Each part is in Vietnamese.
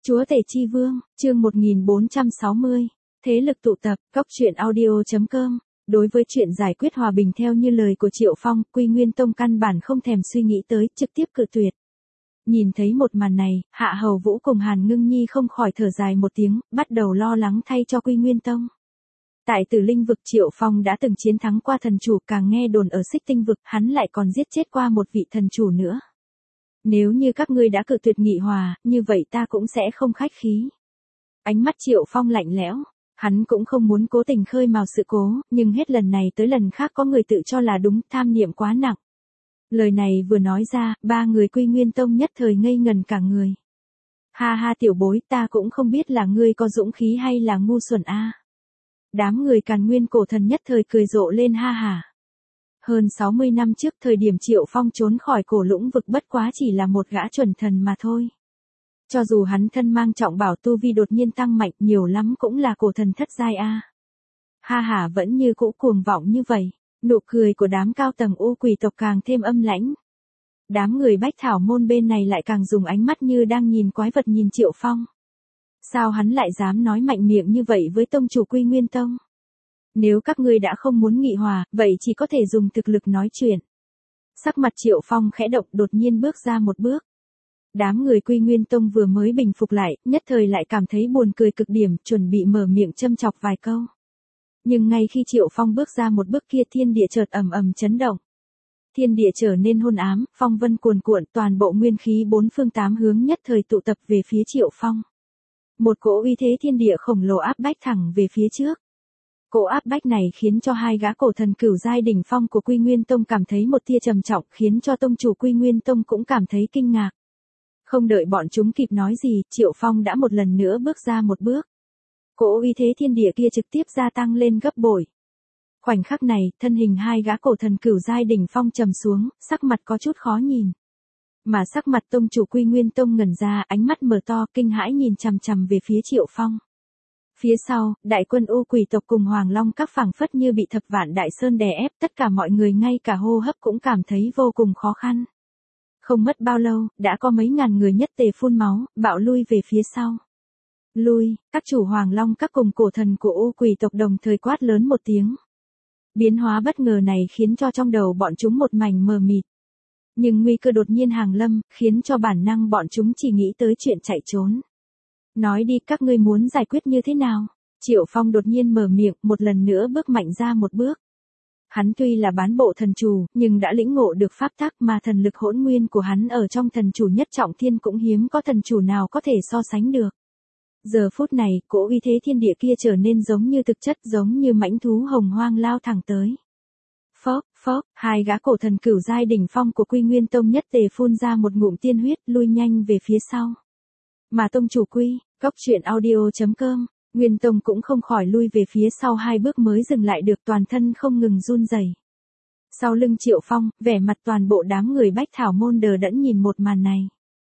Chúa Tể Chi Vương, chương 1460. Thế lực tụ tập, Cóc Truyện Audio.com. Đối với chuyện giải quyết hòa bình theo như lời của Triệu Phong, Quy Nguyên Tông căn bản không thèm suy nghĩ tới, trực tiếp cự tuyệt. Nhìn thấy một màn này, Hạ Hầu Vũ cùng Hàn Ngưng Nhi không khỏi thở dài một tiếng, bắt đầu lo lắng thay cho Quy Nguyên Tông. Tại Tử Linh vực Triệu Phong đã từng chiến thắng qua thần chủ, càng nghe đồn ở Xích Tinh vực hắn lại còn giết chết qua một vị thần chủ nữa. Nếu như các ngươi đã cự tuyệt nghị hòa, như vậy ta cũng sẽ không khách khí. Ánh mắt Triệu Phong lạnh lẽo, hắn cũng không muốn cố tình khơi mào sự cố, nhưng hết lần này tới lần khác có người tự cho là đúng, tham niệm quá nặng. Lời này vừa nói ra, ba người Quy Nguyên Tông nhất thời ngây ngần cả người. Ha ha tiểu bối, ta cũng không biết là ngươi có dũng khí hay là ngu xuẩn a. Đám người Càn Nguyên cổ thần nhất thời cười rộ lên ha hả. Hơn 60 năm trước thời điểm Triệu Phong trốn khỏi cổ lũng vực bất quá chỉ là một gã chuẩn thần mà thôi. Cho dù hắn thân mang trọng bảo tu vi đột nhiên tăng mạnh nhiều lắm cũng là cổ thần thất giai a. Ha hả vẫn như cũ cuồng vọng như vậy, nụ cười của đám cao tầng U Quỷ tộc càng thêm âm lãnh. Đám người Bách Thảo môn bên này lại càng dùng ánh mắt như đang nhìn quái vật nhìn Triệu Phong. Sao hắn lại dám nói mạnh miệng như vậy với tông chủ Quy Nguyên Tông? Nếu các ngươi đã không muốn nghị hòa, vậy chỉ có thể dùng thực lực nói chuyện. Sắc mặt Triệu Phong khẽ động, đột nhiên bước ra một bước. Đám người Quy Nguyên Tông vừa mới bình phục lại, nhất thời lại cảm thấy buồn cười cực điểm, chuẩn bị mở miệng châm chọc vài câu. Nhưng ngay khi Triệu Phong bước ra một bước kia, thiên địa chợt ầm ầm chấn động. Thiên địa trở nên hôn ám, phong vân cuồn cuộn, toàn bộ nguyên khí bốn phương tám hướng nhất thời tụ tập về phía Triệu Phong. Một cỗ uy thế thiên địa khổng lồ áp bách thẳng về phía trước. Cỗ áp bách này khiến cho hai gã cổ thần cửu giai đỉnh phong của Quy Nguyên Tông cảm thấy một tia trầm trọng, khiến cho tông chủ Quy Nguyên Tông cũng cảm thấy kinh ngạc. Không đợi bọn chúng kịp nói gì, Triệu Phong đã một lần nữa bước ra một bước. Cỗ uy thế thiên địa kia trực tiếp gia tăng lên gấp bội. Khoảnh khắc này, thân hình hai gã cổ thần cửu giai đỉnh phong trầm xuống, sắc mặt có chút khó nhìn. Mà sắc mặt tông chủ Quy Nguyên Tông ngẩn ra, ánh mắt mở to kinh hãi nhìn chằm chằm về phía Triệu Phong. Phía sau, đại quân U Quỷ tộc cùng Hoàng Long các phảng phất như bị thập vạn đại sơn đè ép, tất cả mọi người ngay cả hô hấp cũng cảm thấy vô cùng khó khăn. Không mất bao lâu, đã có mấy ngàn người nhất tề phun máu, bạo lui về phía sau. Lui, các chủ Hoàng Long các cùng cổ thần của U Quỷ tộc đồng thời quát lớn một tiếng. Biến hóa bất ngờ này khiến cho trong đầu bọn chúng một mảnh mờ mịt. Nhưng nguy cơ đột nhiên hàng lâm, khiến cho bản năng bọn chúng chỉ nghĩ tới chuyện chạy trốn. Nói đi, các ngươi muốn giải quyết như thế nào? Triệu Phong đột nhiên mở miệng, một lần nữa bước mạnh ra một bước. Hắn tuy là bán bộ thần chủ, nhưng đã lĩnh ngộ được pháp tắc, mà thần lực hỗn nguyên của hắn ở trong thần chủ nhất trọng thiên cũng hiếm có thần chủ nào có thể so sánh được. Giờ phút này, cỗ uy thế thiên địa kia trở nên giống như thực chất, giống như mãnh thú hồng hoang lao thẳng tới. Phốc, phốc, hai gã cổ thần cửu giai đỉnh phong của Quy Nguyên Tông nhất tề phun ra một ngụm tiên huyết, lui nhanh về phía sau. Mà tông chủ Quy, Cóc Truyện Audio.com, Nguyên Tông cũng không khỏi lui về phía sau hai bước mới dừng lại được, toàn thân không ngừng run rẩy. Sau lưng Triệu Phong, vẻ mặt toàn bộ đám người Bách Thảo môn đờ đẫn nhìn một màn này.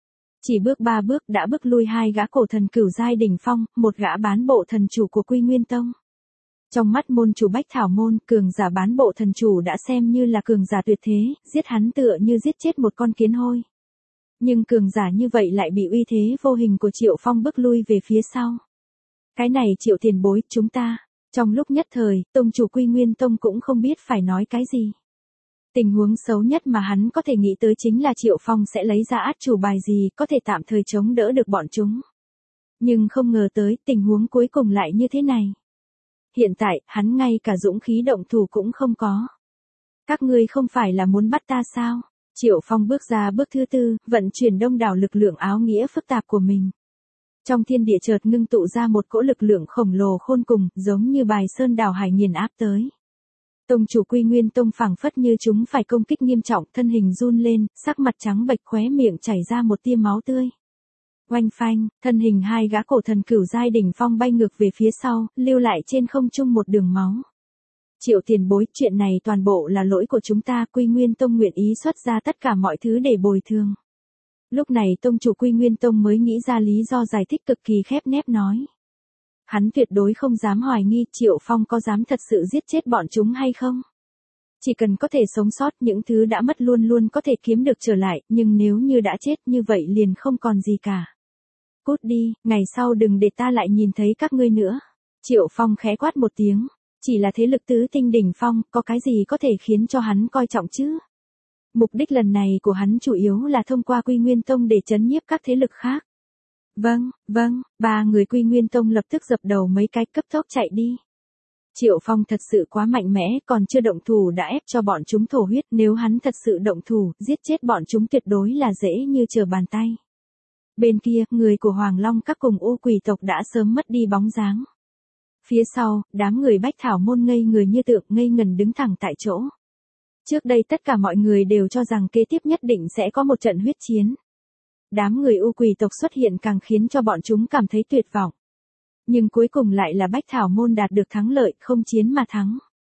Chỉ bước ba bước đã bước lui hai gã cổ thần cửu giai đỉnh phong, một gã bán bộ thần chủ của Quy Nguyên Tông. Trong mắt môn chủ Bách Thảo môn, cường giả bán bộ thần chủ đã xem như là cường giả tuyệt thế, giết hắn tựa như giết chết một con kiến hôi. Nhưng cường giả như vậy lại bị uy thế vô hình của Triệu Phong bước lui về phía sau. Cái này Triệu tiền bối, chúng ta. Trong lúc nhất thời, tông chủ Quy Nguyên Tông cũng không biết phải nói cái gì. Tình huống xấu nhất mà hắn có thể nghĩ tới chính là Triệu Phong sẽ lấy ra át chủ bài gì có thể tạm thời chống đỡ được bọn chúng. Nhưng không ngờ tới tình huống cuối cùng lại như thế này. Hiện tại, hắn ngay cả dũng khí động thủ cũng không có. Các ngươi không phải là muốn bắt ta sao? Triệu Phong bước ra bước thứ tư, vận chuyển đông đảo lực lượng áo nghĩa phức tạp của mình. Trong thiên địa chợt ngưng tụ ra một cỗ lực lượng khổng lồ khôn cùng, giống như bài sơn đảo hải nghiền áp tới. Tông chủ Quy Nguyên Tông phảng phất như chúng phải công kích nghiêm trọng, thân hình run lên, sắc mặt trắng bệch, khóe miệng chảy ra một tia máu tươi. Oanh phanh, thân hình hai gã cổ thần cửu giai đỉnh phong bay ngược về phía sau, lưu lại trên không trung một đường máu. Triệu tiền bối, chuyện này toàn bộ là lỗi của chúng ta, Quy Nguyên Tông nguyện ý xuất ra tất cả mọi thứ để bồi thường. Lúc này tông chủ Quy Nguyên Tông mới nghĩ ra lý do giải thích cực kỳ khép nép nói. Hắn tuyệt đối không dám hoài nghi Triệu Phong có dám thật sự giết chết bọn chúng hay không. Chỉ cần có thể sống sót, những thứ đã mất luôn luôn có thể kiếm được trở lại, nhưng nếu như đã chết như vậy liền không còn gì cả. Cút đi, ngày sau đừng để ta lại nhìn thấy các ngươi nữa. Triệu Phong khẽ quát một tiếng. Chỉ là thế lực tứ tinh đỉnh phong, có cái gì có thể khiến cho hắn coi trọng chứ? Mục đích lần này của hắn chủ yếu là thông qua Quy Nguyên Tông để trấn nhiếp các thế lực khác. Vâng, ba người Quy Nguyên Tông lập tức dập đầu mấy cái cấp tốc chạy đi. Triệu Phong thật sự quá mạnh mẽ, còn chưa động thủ đã ép cho bọn chúng thổ huyết, nếu hắn thật sự động thủ, giết chết bọn chúng tuyệt đối là dễ như trở bàn tay. Bên kia, người của Hoàng Long các cùng U Quỷ tộc đã sớm mất đi bóng dáng. Phía sau, đám người Bách Thảo môn ngây người như tượng ngây ngần đứng thẳng tại chỗ. Trước đây tất cả mọi người đều cho rằng kế tiếp nhất định sẽ có một trận huyết chiến. Đám người U Quỷ tộc xuất hiện càng khiến cho bọn chúng cảm thấy tuyệt vọng. Nhưng cuối cùng lại là Bách Thảo môn đạt được thắng lợi, không chiến mà thắng.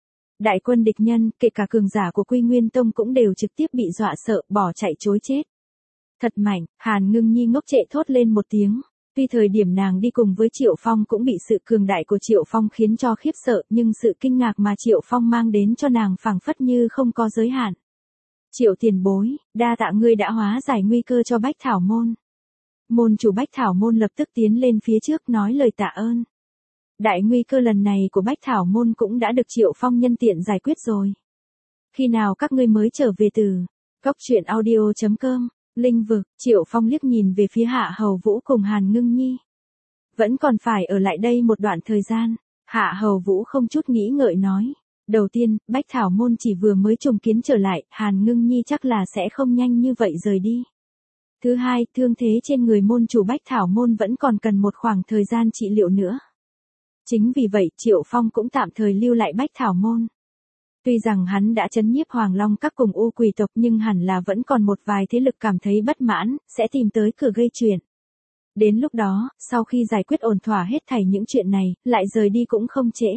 Đại quân địch nhân, kể cả cường giả của Quy Nguyên Tông cũng đều trực tiếp bị dọa sợ, bỏ chạy trối chết. Thật mạnh, Hàn Ngưng Nhi ngốc trệ thốt lên một tiếng. Tuy thời điểm nàng đi cùng với Triệu Phong cũng bị sự cường đại của Triệu Phong khiến cho khiếp sợ, nhưng sự kinh ngạc mà Triệu Phong mang đến cho nàng phảng phất như không có giới hạn. Triệu tiền bối, đa tạ ngươi đã hóa giải nguy cơ cho Bách Thảo môn. Môn chủ Bách Thảo môn lập tức tiến lên phía trước nói lời tạ ơn. Đại nguy cơ lần này của Bách Thảo môn cũng đã được Triệu Phong nhân tiện giải quyết rồi. Khi nào các ngươi mới trở về từ goctruyện.audio.com, Linh vực, Triệu Phong liếc nhìn về phía Hạ Hầu Vũ cùng Hàn Ngưng Nhi. Vẫn còn phải ở lại đây một đoạn thời gian, Hạ Hầu Vũ không chút nghĩ ngợi nói. Đầu tiên, Bách Thảo môn chỉ vừa mới trùng kiến trở lại, Hàn Ngưng Nhi chắc là sẽ không nhanh như vậy rời đi. Thứ hai, thương thế trên người môn chủ Bách Thảo môn vẫn còn cần một khoảng thời gian trị liệu nữa. Chính vì vậy, Triệu Phong cũng tạm thời lưu lại Bách Thảo môn. Tuy rằng hắn đã trấn nhiếp Hoàng Long các cùng U Quỷ tộc nhưng hẳn là vẫn còn một vài thế lực cảm thấy bất mãn, sẽ tìm tới cửa gây chuyện. Đến lúc đó, sau khi giải quyết ổn thỏa hết thảy những chuyện này, lại rời đi cũng không trễ.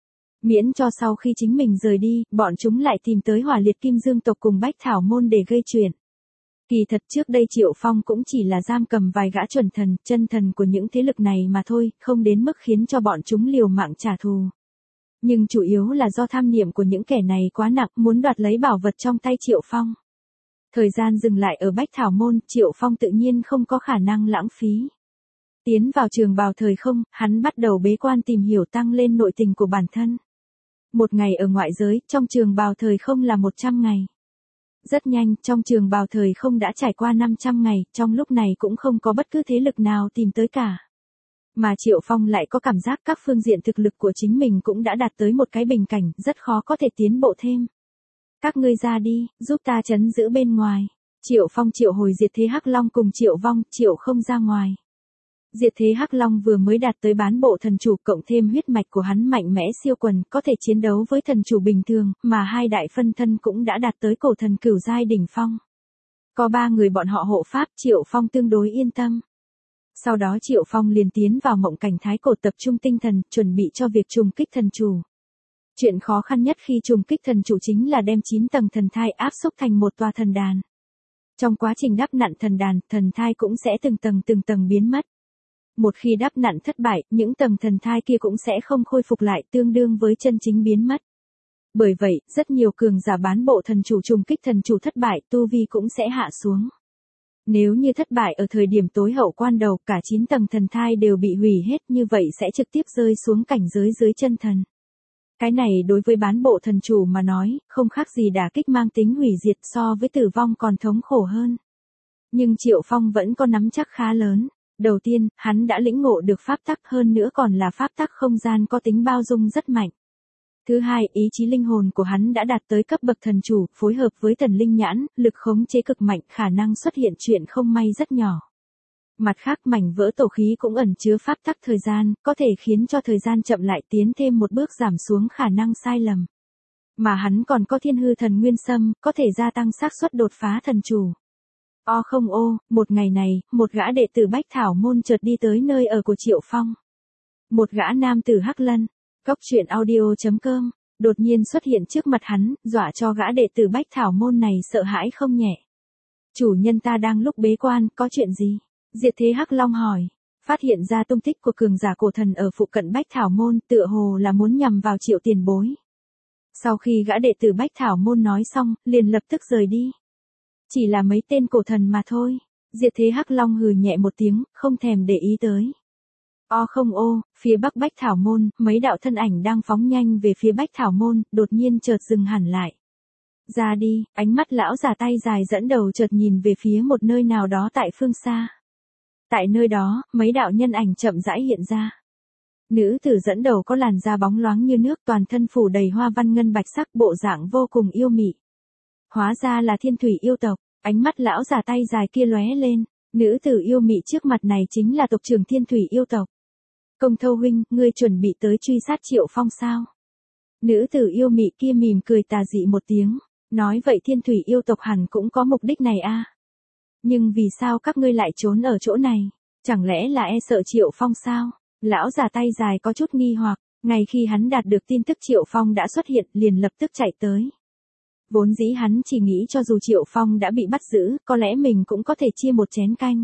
Miễn cho sau khi chính mình rời đi, bọn chúng lại tìm tới Hỏa Liệt Kim Dương tộc cùng Bách Thảo môn để gây chuyện. Kỳ thật trước đây Triệu Phong cũng chỉ là giam cầm vài gã chuẩn thần, chân thần của những thế lực này mà thôi, không đến mức khiến cho bọn chúng liều mạng trả thù. Nhưng chủ yếu là do tham niệm của những kẻ này quá nặng, muốn đoạt lấy bảo vật trong tay Triệu Phong. Thời gian dừng lại ở Bách Thảo môn, Triệu Phong tự nhiên không có khả năng lãng phí. Tiến vào trường bào thời không, hắn bắt đầu bế quan tìm hiểu tăng lên nội tình của bản thân. Một ngày ở ngoại giới, trong trường bào thời không là 100 ngày. Rất nhanh, trong trường bào thời không đã trải qua 500 ngày, trong lúc này cũng không có bất cứ thế lực nào tìm tới cả. Mà Triệu Phong lại có cảm giác các phương diện thực lực của chính mình cũng đã đạt tới một cái bình cảnh, rất khó có thể tiến bộ thêm. Các ngươi ra đi, giúp ta trấn giữ bên ngoài. Triệu Phong triệu hồi Diệt Thế Hắc Long cùng Triệu Vong, Triệu không ra ngoài. Diệt Thế Hắc Long vừa mới đạt tới bán bộ thần chủ, cộng thêm huyết mạch của hắn mạnh mẽ siêu quần, có thể chiến đấu với thần chủ bình thường, mà hai đại phân thân cũng đã đạt tới cổ thần cửu giai đỉnh phong. Có 3 người bọn họ hộ pháp, Triệu Phong tương đối yên tâm. Sau đó Triệu Phong liền tiến vào mộng cảnh thái cổ tập trung tinh thần, chuẩn bị cho việc trùng kích thần chủ. Chuyện khó khăn nhất khi trùng kích thần chủ chính là đem 9 tầng thần thai áp xúc thành một tòa thần đàn. Trong quá trình đắp nặn thần đàn, thần thai cũng sẽ từng tầng biến mất. Một khi đắp nặn thất bại, những tầng thần thai kia cũng sẽ không khôi phục lại, tương đương với chân chính biến mất. Bởi vậy, rất nhiều cường giả bán bộ thần chủ trùng kích thần chủ thất bại, tu vi cũng sẽ hạ xuống. Nếu như thất bại ở thời điểm tối hậu quan đầu, cả 9 tầng thần thai đều bị hủy hết, như vậy sẽ trực tiếp rơi xuống cảnh giới dưới chân thần. Cái này đối với bán bộ thần chủ mà nói, không khác gì đả kích mang tính hủy diệt, so với tử vong còn thống khổ hơn. Nhưng Triệu Phong vẫn có nắm chắc khá lớn. Đầu tiên, hắn đã lĩnh ngộ được pháp tắc, hơn nữa còn là pháp tắc không gian có tính bao dung rất mạnh. Thứ hai, ý chí linh hồn của hắn đã đạt tới cấp bậc thần chủ, phối hợp với thần linh nhãn, lực khống chế cực mạnh, khả năng xuất hiện chuyện không may rất nhỏ. Mặt khác, mảnh vỡ tổ khí cũng ẩn chứa pháp tắc thời gian, có thể khiến cho thời gian chậm lại, tiến thêm một bước giảm xuống khả năng sai lầm. Mà hắn còn có thiên hư thần nguyên sâm, có thể gia tăng xác suất đột phá thần chủ. Một ngày này, một gã đệ tử Bách Thảo môn chợt đi tới nơi ở của Triệu Phong. Một gã nam tử Hắc Lân, goctruyện.audio.com, đột nhiên xuất hiện trước mặt hắn, dọa cho gã đệ tử Bách Thảo môn này sợ hãi không nhẹ. Chủ nhân ta đang lúc bế quan, có chuyện gì? Diệt Thế Hắc Long hỏi. Phát hiện ra tung tích của cường giả cổ thần ở phụ cận Bách Thảo môn, tựa hồ là muốn nhằm vào Triệu tiền bối. Sau khi gã đệ tử Bách Thảo môn nói xong, liền lập tức rời đi. Chỉ là mấy tên cổ thần mà thôi. Diệt Thế Hắc Long hừ nhẹ một tiếng, không thèm để ý tới. O không ô, phía bắc Bách Thảo Môn, mấy đạo thân ảnh đang phóng nhanh về phía Bách Thảo Môn, đột nhiên chợt dừng hẳn lại. Ra đi, ánh mắt lão già tay dài dẫn đầu chợt nhìn về phía một nơi nào đó tại phương xa. Tại nơi đó, mấy đạo nhân ảnh chậm rãi hiện ra. Nữ tử dẫn đầu có làn da bóng loáng như nước, toàn thân phủ đầy hoa văn ngân bạch sắc, bộ dạng vô cùng yêu mị. Hóa ra là Thiên Thủy yêu tộc, ánh mắt lão già tay dài kia lóe lên, nữ tử yêu mị trước mặt này chính là tộc trưởng Thiên Thủy yêu tộc. Công Thâu huynh, ngươi chuẩn bị tới truy sát Triệu Phong sao? Nữ tử yêu mị kia mỉm cười tà dị một tiếng, nói vậy Thiên Thủy yêu tộc hẳn cũng có mục đích này a. Nhưng vì sao các ngươi lại trốn ở chỗ này? Chẳng lẽ là e sợ Triệu Phong sao? Lão già tay dài có chút nghi hoặc, ngay khi hắn đạt được tin tức Triệu Phong đã xuất hiện liền lập tức chạy tới. Vốn dĩ hắn chỉ nghĩ cho dù Triệu Phong đã bị bắt giữ, có lẽ mình cũng có thể chia một chén canh.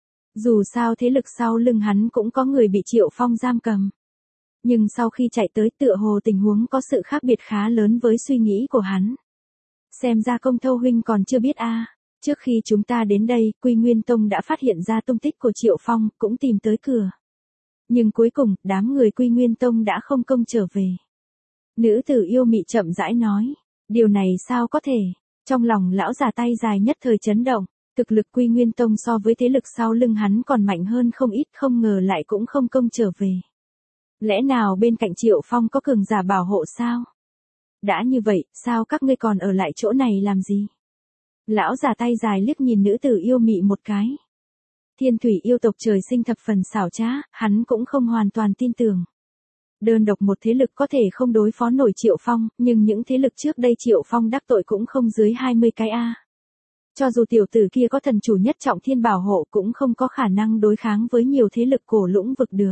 Dù sao thế lực sau lưng hắn cũng có người bị Triệu Phong giam cầm. Nhưng sau khi chạy tới tựa hồ tình huống có sự khác biệt khá lớn với suy nghĩ của hắn. Xem ra Công Thâu huynh còn chưa biết a. Trước khi chúng ta đến đây, Quy Nguyên Tông đã phát hiện ra tung tích của Triệu Phong, cũng tìm tới cửa. Nhưng cuối cùng, đám người Quy Nguyên Tông đã không công trở về. Nữ tử yêu mị chậm rãi nói. Điều này sao có thể? Trong lòng lão già tay dài nhất thời chấn động. Thực lực Quy Nguyên Tông so với thế lực sau lưng hắn còn mạnh hơn không ít, không ngờ lại cũng không công trở về. Lẽ nào bên cạnh Triệu Phong có cường giả bảo hộ sao? Đã như vậy, sao các ngươi còn ở lại chỗ này làm gì? Lão già tay dài liếc nhìn nữ tử yêu mị một cái. Thiên Thủy yêu tộc trời sinh thập phần xảo trá, hắn cũng không hoàn toàn tin tưởng. Đơn độc một thế lực có thể không đối phó nổi Triệu Phong, nhưng những thế lực trước đây Triệu Phong đắc tội cũng không dưới 20 cái a. Cho dù tiểu tử kia có thần chủ nhất trọng thiên bảo hộ cũng không có khả năng đối kháng với nhiều thế lực cổ lũng vực được.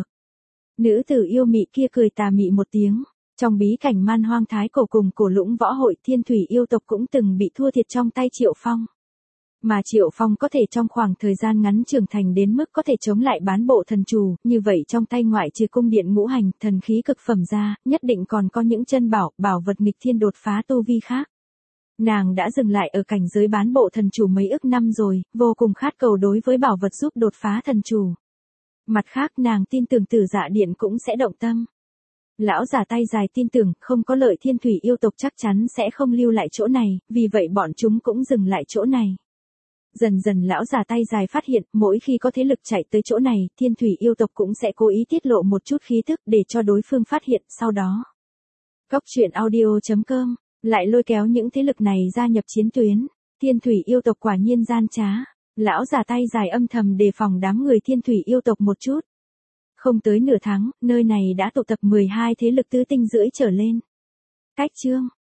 Nữ tử yêu mị kia cười tà mị một tiếng. Trong bí cảnh man hoang thái cổ cùng cổ lũng võ hội, Thiên Thủy yêu tộc cũng từng bị thua thiệt trong tay Triệu Phong. Mà Triệu Phong có thể trong khoảng thời gian ngắn trưởng thành đến mức có thể chống lại bán bộ thần chủ, như vậy trong tay ngoại trừ cung điện ngũ hành, thần khí cực phẩm ra, nhất định còn có những chân bảo vật nghịch thiên đột phá tu vi khác. Nàng đã dừng lại ở cảnh giới bán bộ thần chủ mấy ức năm rồi, vô cùng khát cầu đối với bảo vật giúp đột phá thần chủ. Mặt khác nàng tin tưởng Tử Dạ Điện cũng sẽ động tâm. Lão già tay dài tin tưởng không có lợi Thiên Thủy yêu tộc chắc chắn sẽ không lưu lại chỗ này, vì vậy bọn chúng cũng dừng lại chỗ này. Dần dần lão già tay dài phát hiện, mỗi khi có thế lực chạy tới chỗ này, Thiên Thủy yêu tộc cũng sẽ cố ý tiết lộ một chút khí tức để cho đối phương phát hiện, sau đó. Cóc truyện audio.com, lại lôi kéo những thế lực này gia nhập chiến tuyến. Thiên Thủy yêu tộc quả nhiên gian trá. Lão già tay dài âm thầm đề phòng đám người Thiên Thủy yêu tộc một chút. Không tới nửa tháng, nơi này đã tụ tập 12 thế lực tứ tinh rưỡi trở lên. Cách chương